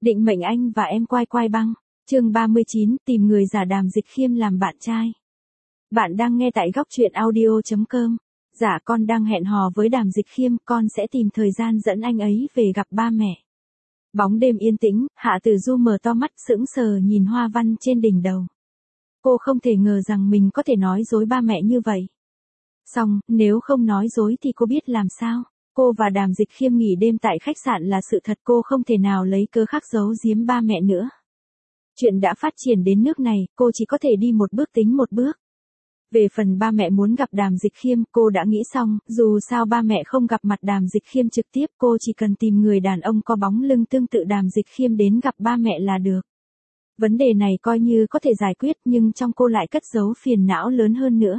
Định mệnh anh và em quai quai băng. Chương 39, tìm người giả Đàm Dịch Khiêm làm bạn trai. Bạn đang nghe tại góc truyện audio.com. Dạ con đang hẹn hò với Đàm Dịch Khiêm, con sẽ tìm thời gian dẫn anh ấy về gặp ba mẹ. Bóng đêm yên tĩnh, Hạ Tử Du mở to mắt sững sờ nhìn hoa văn trên đỉnh đầu. Cô không thể ngờ rằng mình có thể nói dối ba mẹ như vậy. Xong, nếu không nói dối thì cô biết làm sao? Cô và Đàm Dịch Khiêm nghỉ đêm tại khách sạn là sự thật, cô không thể nào lấy cớ khác giấu giếm ba mẹ nữa. Chuyện đã phát triển đến nước này, cô chỉ có thể đi một bước tính một bước. Về phần ba mẹ muốn gặp Đàm Dịch Khiêm, cô đã nghĩ xong, dù sao ba mẹ không gặp mặt Đàm Dịch Khiêm trực tiếp, cô chỉ cần tìm người đàn ông có bóng lưng tương tự Đàm Dịch Khiêm đến gặp ba mẹ là được. Vấn đề này coi như có thể giải quyết, nhưng trong cô lại cất giấu phiền não lớn hơn nữa.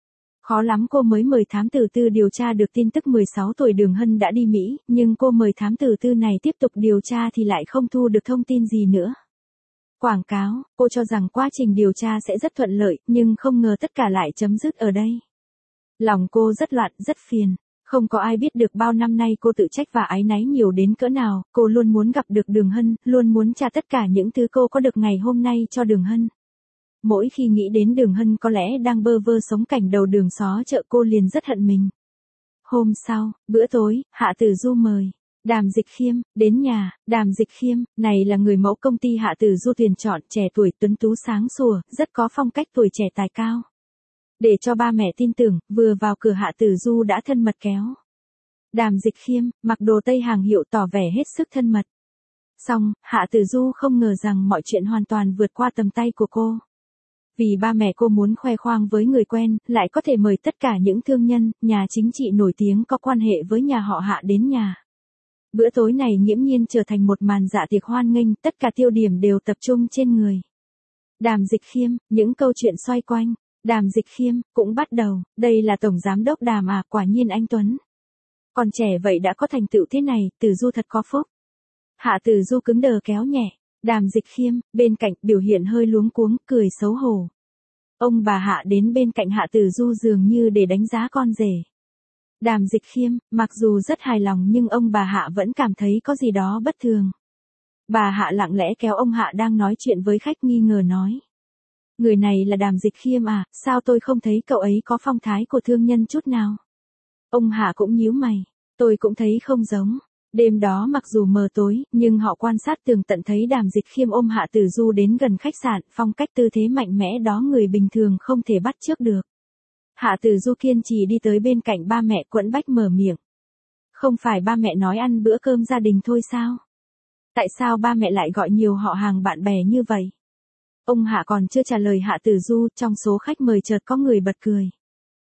Khó lắm cô mới mời thám tử tư điều tra được tin tức 16 tuổi Đường Hân đã đi Mỹ, nhưng cô mời thám tử tư này tiếp tục điều tra thì lại không thu được thông tin gì nữa. Quảng cáo, cô cho rằng quá trình điều tra sẽ rất thuận lợi, nhưng không ngờ tất cả lại chấm dứt ở đây. Lòng cô rất loạn, rất phiền. Không có ai biết được bao năm nay cô tự trách và áy náy nhiều đến cỡ nào, cô luôn muốn gặp được Đường Hân, luôn muốn trả tất cả những thứ cô có được ngày hôm nay cho Đường Hân. Mỗi khi nghĩ đến Đường Hân có lẽ đang bơ vơ sống cảnh đầu đường xó chợ, cô liền rất hận mình. Hôm sau, bữa tối, Hạ Tử Du mời Đàm Dịch Khiêm đến nhà. Đàm Dịch Khiêm này là người mẫu công ty Hạ Tử Du tuyển chọn, trẻ tuổi tuấn tú sáng sủa, rất có phong cách tuổi trẻ tài cao. Để cho ba mẹ tin tưởng, vừa vào cửa Hạ Tử Du đã thân mật kéo Đàm Dịch Khiêm, mặc đồ tây hàng hiệu tỏ vẻ hết sức thân mật. Xong, Hạ Tử Du không ngờ rằng mọi chuyện hoàn toàn vượt qua tầm tay của cô. Vì ba mẹ cô muốn khoe khoang với người quen, lại có thể mời tất cả những thương nhân, nhà chính trị nổi tiếng có quan hệ với nhà họ Hạ đến nhà. Bữa tối này nghiễm nhiên trở thành một màn dạ tiệc hoan nghênh, tất cả tiêu điểm đều tập trung trên người Đàm Dịch Khiêm, những câu chuyện xoay quanh Đàm Dịch Khiêm cũng bắt đầu. Đây là Tổng Giám đốc Đàm à, quả nhiên anh Tuấn. Còn trẻ vậy đã có thành tựu thế này, Tử Du thật có phúc. Hạ Tử Du cứng đờ kéo nhẹ Đàm Dịch Khiêm, bên cạnh biểu hiện hơi luống cuống, cười xấu hổ. Ông bà Hạ đến bên cạnh Hạ Tử Du dường như để đánh giá con rể. Đàm Dịch Khiêm, mặc dù rất hài lòng nhưng ông bà Hạ vẫn cảm thấy có gì đó bất thường. Bà Hạ lặng lẽ kéo ông Hạ đang nói chuyện với khách nghi ngờ nói. Người này là Đàm Dịch Khiêm à, sao tôi không thấy cậu ấy có phong thái của thương nhân chút nào? Ông Hạ cũng nhíu mày, tôi cũng thấy không giống. Đêm đó mặc dù mờ tối, nhưng họ quan sát tường tận thấy Đàm Dịch Khiêm ôm Hạ Tử Du đến gần khách sạn, phong cách tư thế mạnh mẽ đó người bình thường không thể bắt chước được. Hạ Tử Du kiên trì đi tới bên cạnh ba mẹ, quẫn bách mở miệng. Không phải ba mẹ nói ăn bữa cơm gia đình thôi sao? Tại sao ba mẹ lại gọi nhiều họ hàng bạn bè như vậy? Ông Hạ còn chưa trả lời Hạ Tử Du, trong số khách mời chợt có người bật cười.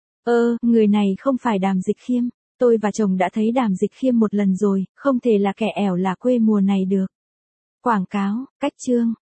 Người này không phải Đàm Dịch Khiêm. Tôi và chồng đã thấy Đàm Dịch Khiêm một lần rồi, không thể là kẻ ẻo là quê mùa này được. Quảng cáo, cách chương,